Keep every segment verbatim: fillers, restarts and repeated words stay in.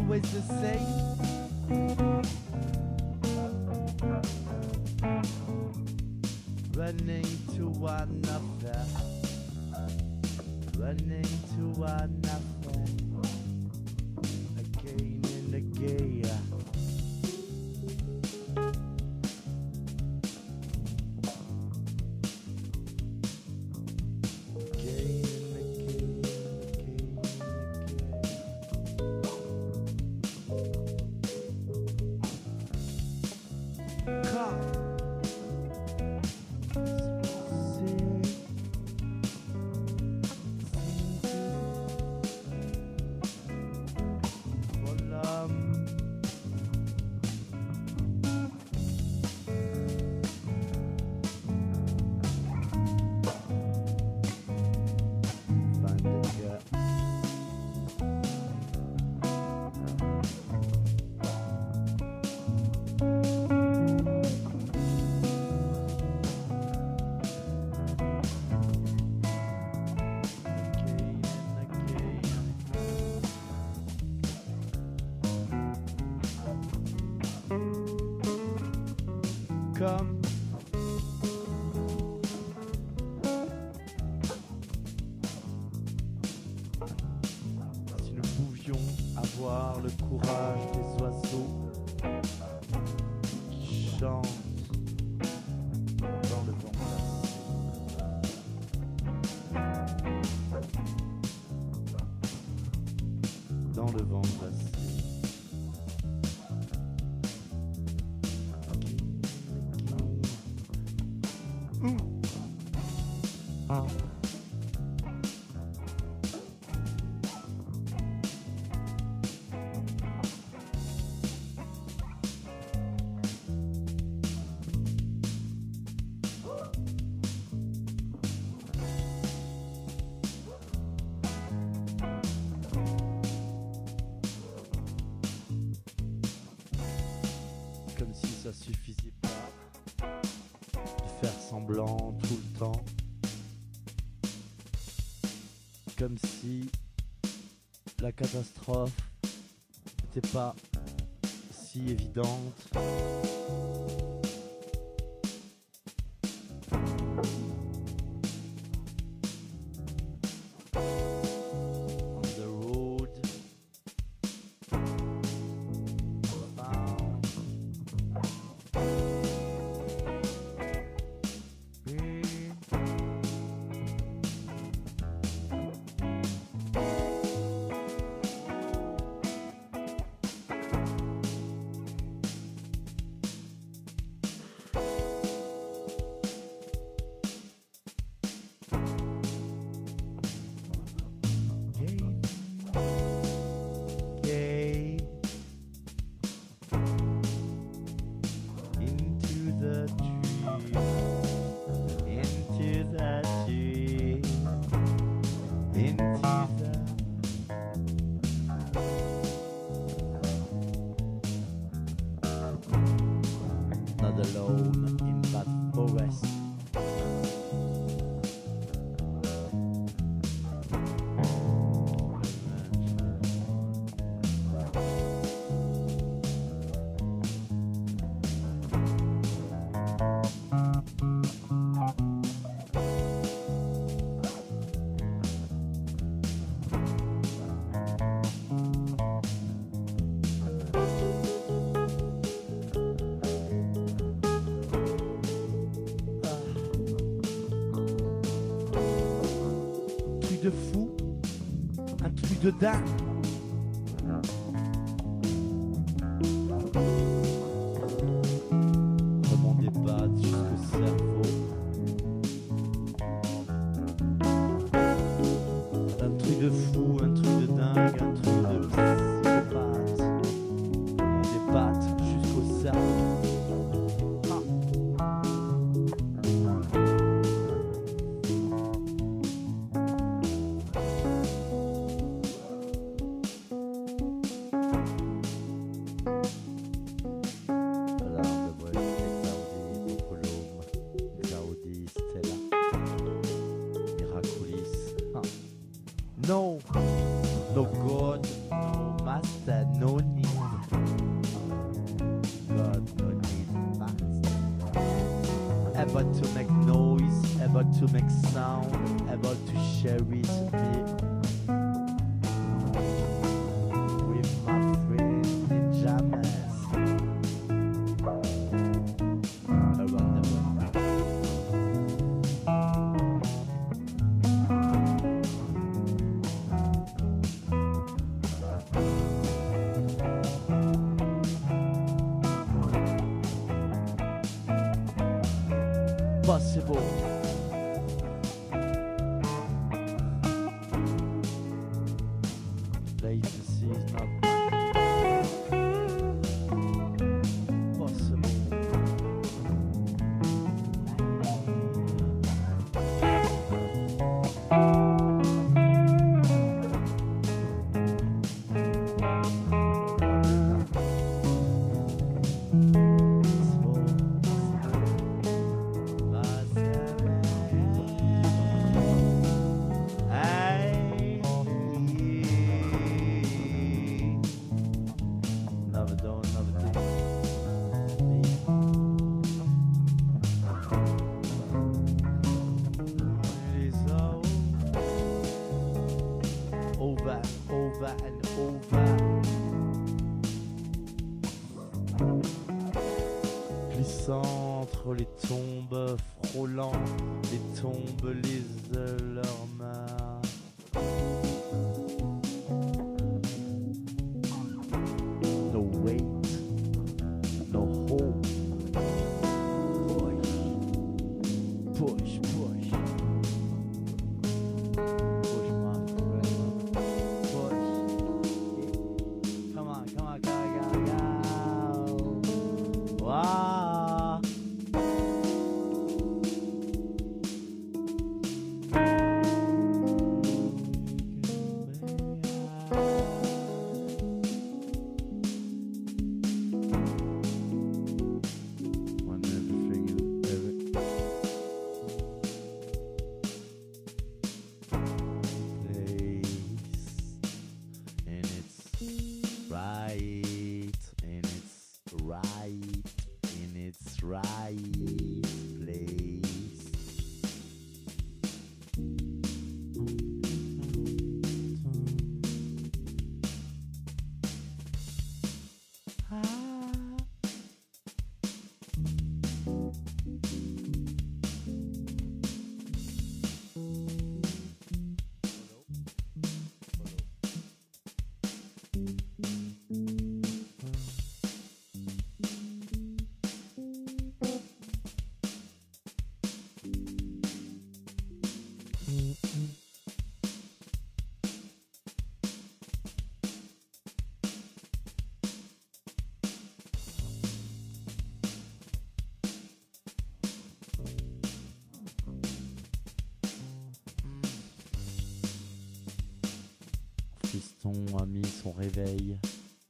always the same. Running to another, running to another, again and again. Comme si nous pouvions avoir le courage des oiseaux qui chantent dans le vent glacé, dans le vent glacé. Comme si ça suffisait pas de faire semblant tout le temps. Comme si la catastrophe n'était pas si évidente. Not alone in that forest. De fou, un truc de dingue. Remonte des pattes jusqu'au cerveau. Un truc de fou, un truc de dingue, un truc de psychopathe. Remonte des pattes jusqu'au cerveau. to make noise, able to make sound, able to share it me with my friend in Jamas around the world. Possible. Latency is not possible. Never done, never done. It is all over, over and over. Glissant entre les tombes, frôlant les tombes, les leurs mains. No weight, no hope. Push, push, push. Push, my friend. Push. Come on, come on, go, go, go. Wow. When everything is every place and it's right and it's right and it's right place. Ah. Fiston a mis son réveil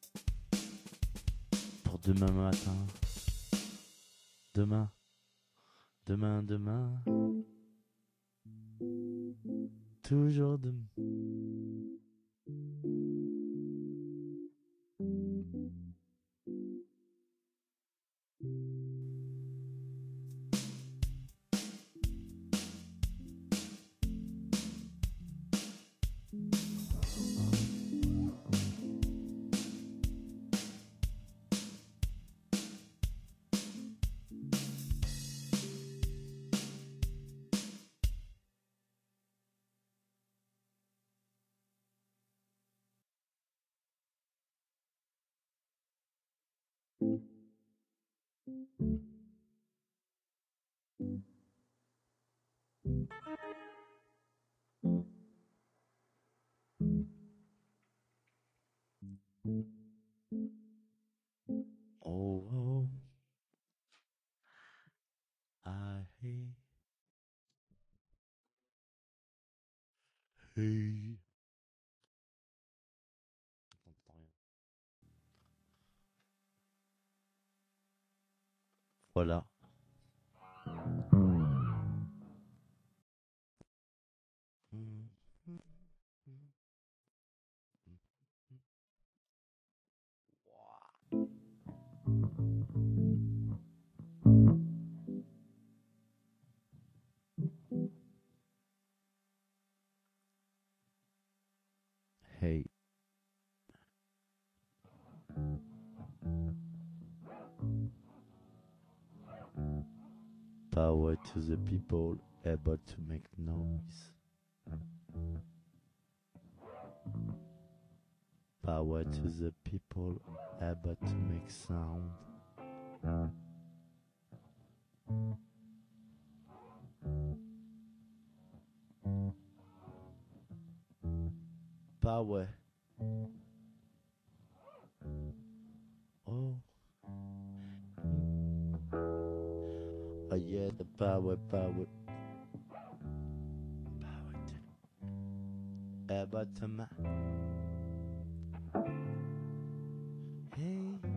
pour demain matin. Demain, demain, demain. Toujours demain. Oh, oh, I hate. Hey. J'entends rien. Voilà. Power to the people able to make noise. Power to the people able to make sound. Power. Oh. Oh yeah, the power, power. Power to able to ma- Hey.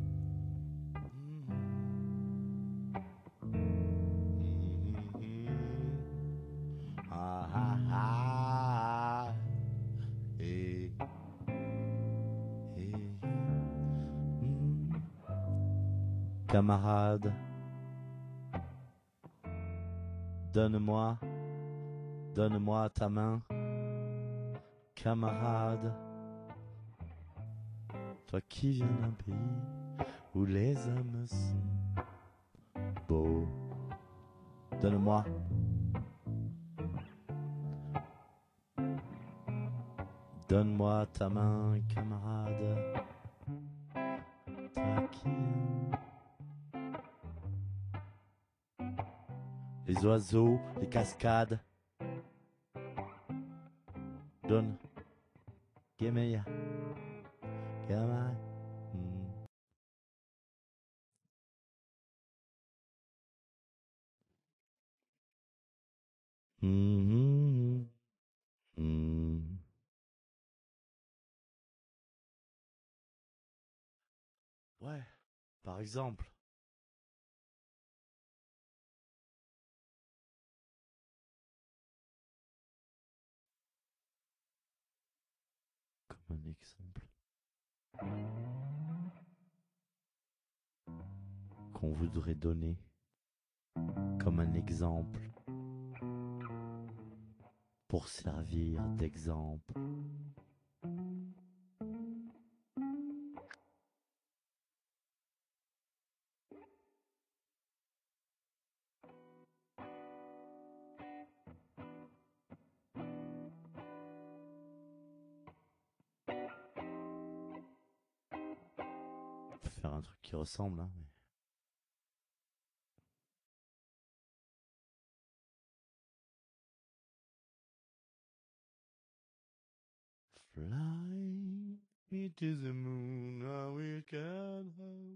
Ah ah ah. Hey. Hey. Mm. Camarade, donne-moi, donne-moi ta main. Camarade, toi qui viens d'un pays où les hommes sont beaux, donne-moi. Donne-moi ta main, camarade. Toi qui aimes les oiseaux, les cascades. Donne. Gemeya. Gamai. Hmm. Mhm. Hmm. Ouais, par exemple. Comme un exemple. Qu'on voudrait donner comme un exemple pour servir d'exemple. Faut faire un truc qui ressemble, hein. Mais... Fly me to the moon, I will get home.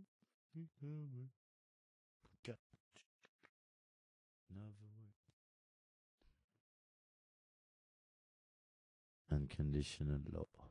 Got another word. Unconditional love.